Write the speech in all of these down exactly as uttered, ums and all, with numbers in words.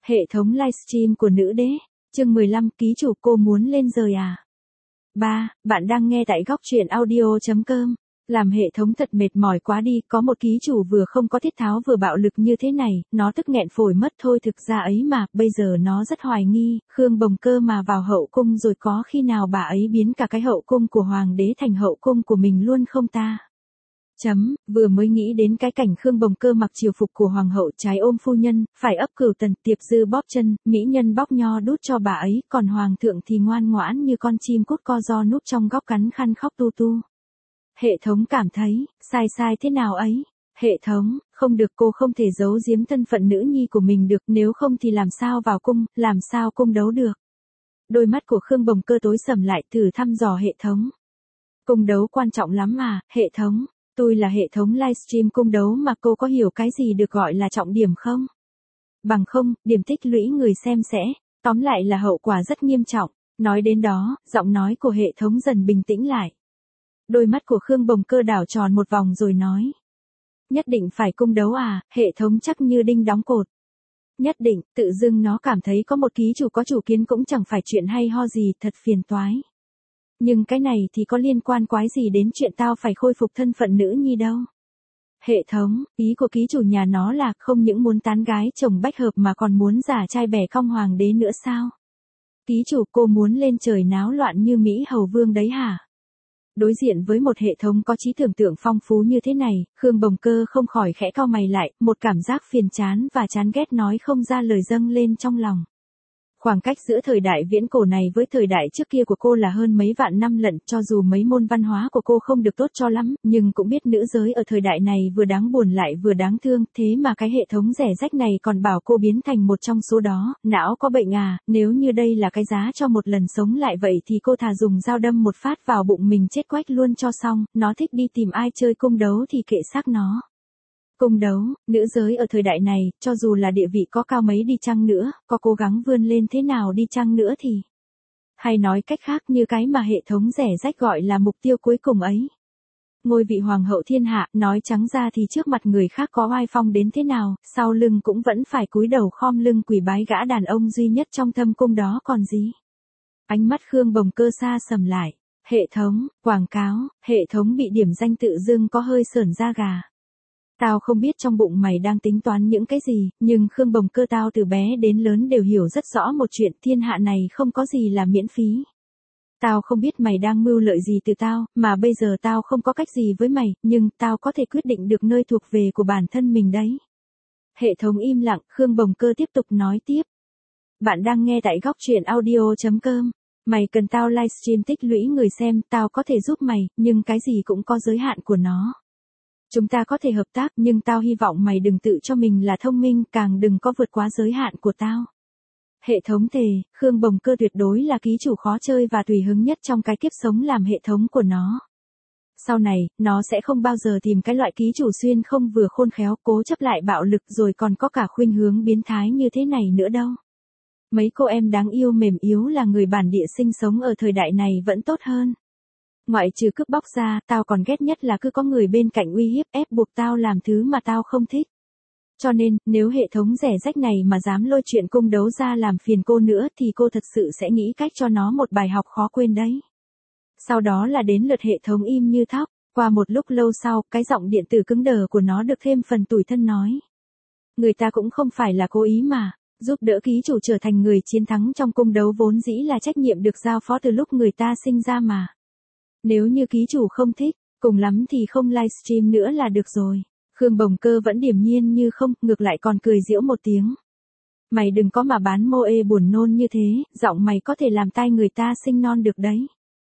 Hệ thống livestream của nữ đế, chương mười lăm, ký chủ cô muốn lên rời à? ba. Bạn đang nghe tại góc truyện audio chấm com. Làm hệ thống thật mệt mỏi quá đi, có một ký chủ vừa không có thiết tháo vừa bạo lực như thế này, nó tức nghẹn phổi mất thôi. Thực ra ấy mà, bây giờ nó rất hoài nghi, Khương Bồng Cơ mà vào hậu cung rồi có khi nào bà ấy biến cả cái hậu cung của hoàng đế thành hậu cung của mình luôn không ta? Chấm, vừa mới nghĩ đến cái cảnh Khương Bồng Cơ mặc triều phục của hoàng hậu trái ôm phu nhân, phải ấp cửu tần, tiệp dư bóp chân, mỹ nhân bóc nho đút cho bà ấy, còn hoàng thượng thì ngoan ngoãn như con chim cút co ro núp trong góc cắn khăn khóc tu tu. Hệ thống cảm thấy, sai sai thế nào ấy? Hệ thống, không được, cô không thể giấu giếm thân phận nữ nhi của mình được, nếu không thì làm sao vào cung, làm sao cung đấu được. Đôi mắt của Khương Bồng Cơ tối sầm lại, thử thăm dò hệ thống. Cung đấu quan trọng lắm mà, hệ thống. Tôi là hệ thống livestream cung đấu mà, cô có hiểu cái gì được gọi là trọng điểm không? Bằng không, điểm tích lũy người xem sẽ, tóm lại là hậu quả rất nghiêm trọng. Nói đến đó, giọng nói của hệ thống dần bình tĩnh lại. Đôi mắt của Khương Bồng Cơ đảo tròn một vòng rồi nói. Nhất định phải cung đấu à? Hệ thống chắc như đinh đóng cột. Nhất định, tự dưng nó cảm thấy có một ký chủ có chủ kiến cũng chẳng phải chuyện hay ho gì, thật phiền toái. Nhưng cái này thì có liên quan quái gì đến chuyện tao phải khôi phục thân phận nữ nhi đâu. Hệ thống, ý của ký chủ nhà nó là không những muốn tán gái chồng bách hợp mà còn muốn giả trai bẻ cong hoàng đế nữa sao? Ký chủ, cô muốn lên trời náo loạn như Mỹ Hầu Vương đấy hả? Đối diện với một hệ thống có trí tưởng tượng phong phú như thế này, Khương Bồng Cơ không khỏi khẽ cau mày lại, một cảm giác phiền chán và chán ghét nói không ra lời dâng lên trong lòng. Khoảng cách giữa thời đại viễn cổ này với thời đại trước kia của cô là hơn mấy vạn năm lận, cho dù mấy môn văn hóa của cô không được tốt cho lắm, nhưng cũng biết nữ giới ở thời đại này vừa đáng buồn lại vừa đáng thương, thế mà cái hệ thống rẻ rách này còn bảo cô biến thành một trong số đó, não có bệnh à, nếu như đây là cái giá cho một lần sống lại vậy thì cô thà dùng dao đâm một phát vào bụng mình chết quách luôn cho xong, nó thích đi tìm ai chơi cung đấu thì kệ xác nó. Cung đấu, nữ giới ở thời đại này, cho dù là địa vị có cao mấy đi chăng nữa, có cố gắng vươn lên thế nào đi chăng nữa thì... Hay nói cách khác như cái mà hệ thống rẻ rách gọi là mục tiêu cuối cùng ấy. Ngôi vị hoàng hậu thiên hạ, nói trắng ra thì trước mặt người khác có oai phong đến thế nào, sau lưng cũng vẫn phải cúi đầu khom lưng quỳ bái gã đàn ông duy nhất trong thâm cung đó còn gì. Ánh mắt Khương Bồng Cơ xa sầm lại. Hệ thống, quảng cáo, hệ thống bị điểm danh tự dưng có hơi sởn da gà. Tao không biết trong bụng mày đang tính toán những cái gì, nhưng Khương Bồng Cơ tao từ bé đến lớn đều hiểu rất rõ một chuyện, thiên hạ này không có gì là miễn phí. Tao không biết mày đang mưu lợi gì từ tao, mà bây giờ tao không có cách gì với mày, nhưng tao có thể quyết định được nơi thuộc về của bản thân mình đấy. Hệ thống im lặng, Khương Bồng Cơ tiếp tục nói tiếp. Bạn đang nghe tại góc truyện audio chấm com. Mày cần tao livestream tích lũy người xem, tao có thể giúp mày, nhưng cái gì cũng có giới hạn của nó. Chúng ta có thể hợp tác, nhưng tao hy vọng mày đừng tự cho mình là thông minh, càng đừng có vượt quá giới hạn của tao. Hệ thống thề, Khương Bồng Cơ tuyệt đối là ký chủ khó chơi và tùy hứng nhất trong cái kiếp sống làm hệ thống của nó. Sau này, nó sẽ không bao giờ tìm cái loại ký chủ xuyên không vừa khôn khéo, cố chấp lại bạo lực rồi còn có cả khuynh hướng biến thái như thế này nữa đâu. Mấy cô em đáng yêu mềm yếu là người bản địa sinh sống ở thời đại này vẫn tốt hơn. Ngoại trừ cướp bóc ra, tao còn ghét nhất là cứ có người bên cạnh uy hiếp ép buộc tao làm thứ mà tao không thích. Cho nên, nếu hệ thống rẻ rách này mà dám lôi chuyện cung đấu ra làm phiền cô nữa thì cô thật sự sẽ nghĩ cách cho nó một bài học khó quên đấy. Sau đó là đến lượt hệ thống im như thóc, qua một lúc lâu sau, cái giọng điện tử cứng đờ của nó được thêm phần tủi thân nói. Người ta cũng không phải là cố ý mà, giúp đỡ ký chủ trở thành người chiến thắng trong cung đấu vốn dĩ là trách nhiệm được giao phó từ lúc người ta sinh ra mà. Nếu như ký chủ không thích, cùng lắm thì không livestream nữa là được rồi. Khương Bồng Cơ vẫn điềm nhiên như không, ngược lại còn cười giễu một tiếng. Mày đừng có mà bán mô ê buồn nôn như thế, giọng mày có thể làm tai người ta sinh non được đấy.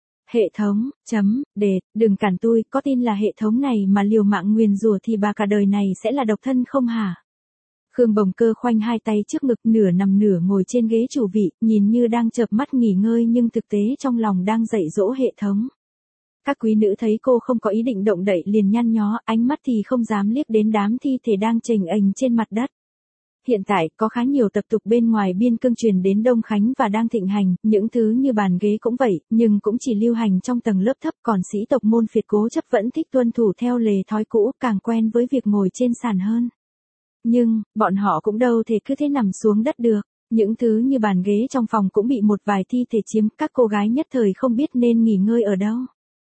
Hệ thống, chấm, đệt, đừng cản tôi, có tin là hệ thống này mà liều mạng nguyền rủa thì bà cả đời này sẽ là độc thân không hả? Khương Bồng Cơ khoanh hai tay trước ngực, nửa nằm nửa ngồi trên ghế chủ vị, nhìn như đang chợp mắt nghỉ ngơi nhưng thực tế trong lòng đang dạy dỗ hệ thống. Các quý nữ thấy cô không có ý định động đậy liền nhăn nhó, ánh mắt thì không dám liếc đến đám thi thể đang chềnh ềnh trên mặt đất. Hiện tại, có khá nhiều tập tục bên ngoài biên cương truyền đến Đông Khánh và đang thịnh hành, những thứ như bàn ghế cũng vậy, nhưng cũng chỉ lưu hành trong tầng lớp thấp, còn sĩ tộc môn phiệt cố chấp vẫn thích tuân thủ theo lề thói cũ, càng quen với việc ngồi trên sàn hơn. Nhưng, bọn họ cũng đâu thể cứ thế nằm xuống đất được. Những thứ như bàn ghế trong phòng cũng bị một vài thi thể chiếm, các cô gái nhất thời không biết nên nghỉ ngơi ở đâu.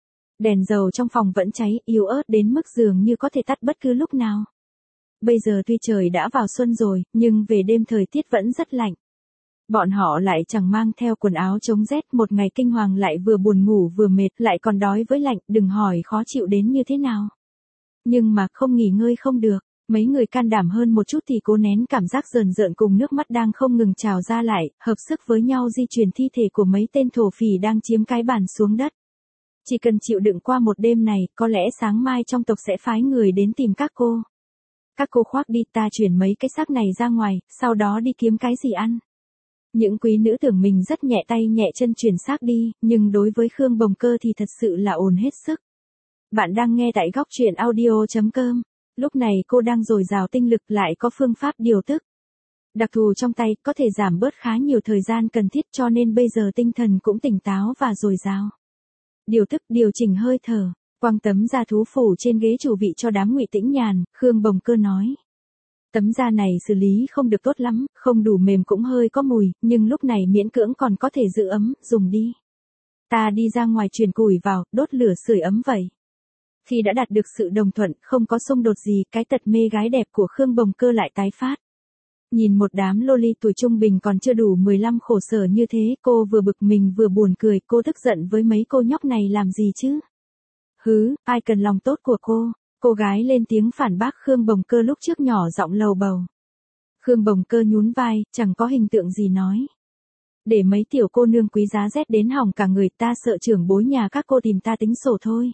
Đèn dầu trong phòng vẫn cháy, yếu ớt đến mức dường như có thể tắt bất cứ lúc nào. Bây giờ tuy trời đã vào xuân rồi, nhưng về đêm thời tiết vẫn rất lạnh. Bọn họ lại chẳng mang theo quần áo chống rét, một ngày kinh hoàng lại vừa buồn ngủ vừa mệt, lại còn đói với lạnh, đừng hỏi khó chịu đến như thế nào. Nhưng mà không nghỉ ngơi không được, mấy người can đảm hơn một chút thì cố nén cảm giác rờn rợn cùng nước mắt đang không ngừng trào ra lại, hợp sức với nhau di chuyển thi thể của mấy tên thổ phỉ đang chiếm cái bàn xuống đất. Chỉ cần chịu đựng qua một đêm này, có lẽ sáng mai trong tộc sẽ phái người đến tìm các cô. Các cô khoác đi, ta chuyển mấy cái xác này ra ngoài, sau đó đi kiếm cái gì ăn. Những quý nữ tưởng mình rất nhẹ tay nhẹ chân chuyển xác đi, nhưng đối với Khương Bồng Cơ thì thật sự là ồn hết sức. Bạn đang nghe tại góc truyện audio chấm com. Lúc này cô đang dồi dào tinh lực, lại có phương pháp điều tức đặc thù trong tay, có thể giảm bớt khá nhiều thời gian cần thiết, cho nên bây giờ tinh thần cũng tỉnh táo và dồi dào. Điều tức, điều chỉnh hơi thở, quăng tấm da thú phủ trên ghế chủ vị cho đám Ngụy Tĩnh Nhàn, Khương Bồng Cơ nói. Tấm da này xử lý không được tốt lắm, không đủ mềm cũng hơi có mùi, nhưng lúc này miễn cưỡng còn có thể giữ ấm, dùng đi. Ta đi ra ngoài truyền củi vào, đốt lửa sưởi ấm vậy. Khi đã đạt được sự đồng thuận, không có xung đột gì, cái tật mê gái đẹp của Khương Bồng Cơ lại tái phát. Nhìn một đám loli tuổi trung bình còn chưa đủ mười lăm khổ sở như thế, cô vừa bực mình vừa buồn cười, cô tức giận với mấy cô nhóc này làm gì chứ? Hứ, ai cần lòng tốt của cô? Cô gái lên tiếng phản bác Khương Bồng Cơ lúc trước nhỏ giọng lầu bầu. Khương Bồng Cơ nhún vai, chẳng có hình tượng gì nói. Để mấy tiểu cô nương quý giá rét đến hỏng cả người, ta sợ trưởng bối nhà các cô tìm ta tính sổ thôi.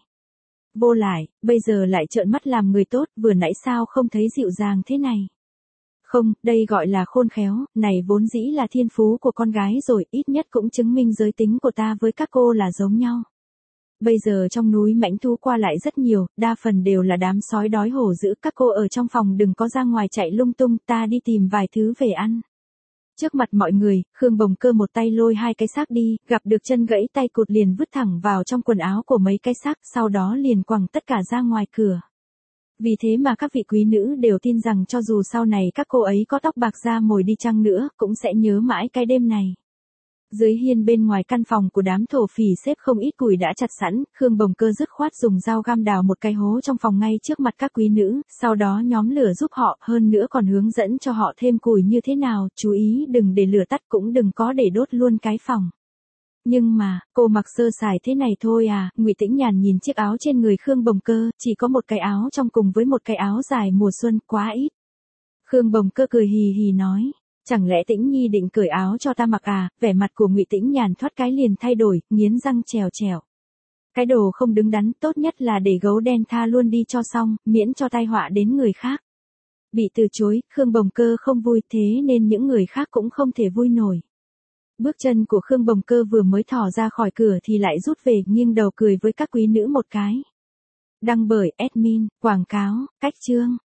Vô lại, bây giờ lại trợn mắt làm người tốt, vừa nãy sao không thấy dịu dàng thế này. Không, đây gọi là khôn khéo, này vốn dĩ là thiên phú của con gái rồi, ít nhất cũng chứng minh giới tính của ta với các cô là giống nhau. Bây giờ trong núi mãnh thú qua lại rất nhiều, đa phần đều là đám sói đói hổ dữ, các cô ở trong phòng đừng có ra ngoài chạy lung tung, ta đi tìm vài thứ về ăn. Trước mặt mọi người, Khương Bồng Cơ một tay lôi hai cái xác đi, gặp được chân gãy tay cụt liền vứt thẳng vào trong quần áo của mấy cái xác, sau đó liền quẳng tất cả ra ngoài cửa. Vì thế mà các vị quý nữ đều tin rằng cho dù sau này các cô ấy có tóc bạc da mồi đi chăng nữa, cũng sẽ nhớ mãi cái đêm này. Dưới hiên bên ngoài căn phòng của đám thổ phỉ xếp không ít củi đã chặt sẵn, Khương Bồng Cơ dứt khoát dùng dao găm đào một cái hố trong phòng ngay trước mặt các quý nữ, sau đó nhóm lửa giúp họ, hơn nữa còn hướng dẫn cho họ thêm củi như thế nào, chú ý đừng để lửa tắt cũng đừng có để đốt luôn cái phòng. Nhưng mà, cô mặc sơ sài thế này thôi à? Ngụy Tĩnh Nhàn nhìn chiếc áo trên người Khương Bồng Cơ, chỉ có một cái áo trong cùng với một cái áo dài mùa xuân, quá ít. Khương Bồng Cơ cười hì hì nói, chẳng lẽ Tĩnh Nhi định cởi áo cho ta mặc à? Vẻ mặt của Ngụy Tĩnh Nhàn thoát cái liền thay đổi, nghiến răng trèo trèo. Cái đồ không đứng đắn, tốt nhất là để gấu đen tha luôn đi cho xong, miễn cho tai họa đến người khác. Bị từ chối, Khương Bồng Cơ không vui, thế nên những người khác cũng không thể vui nổi. Bước chân của Khương Bồng Cơ vừa mới thò ra khỏi cửa thì lại rút về, nghiêng đầu cười với các quý nữ một cái. Đăng bởi admin, quảng cáo, cách chương.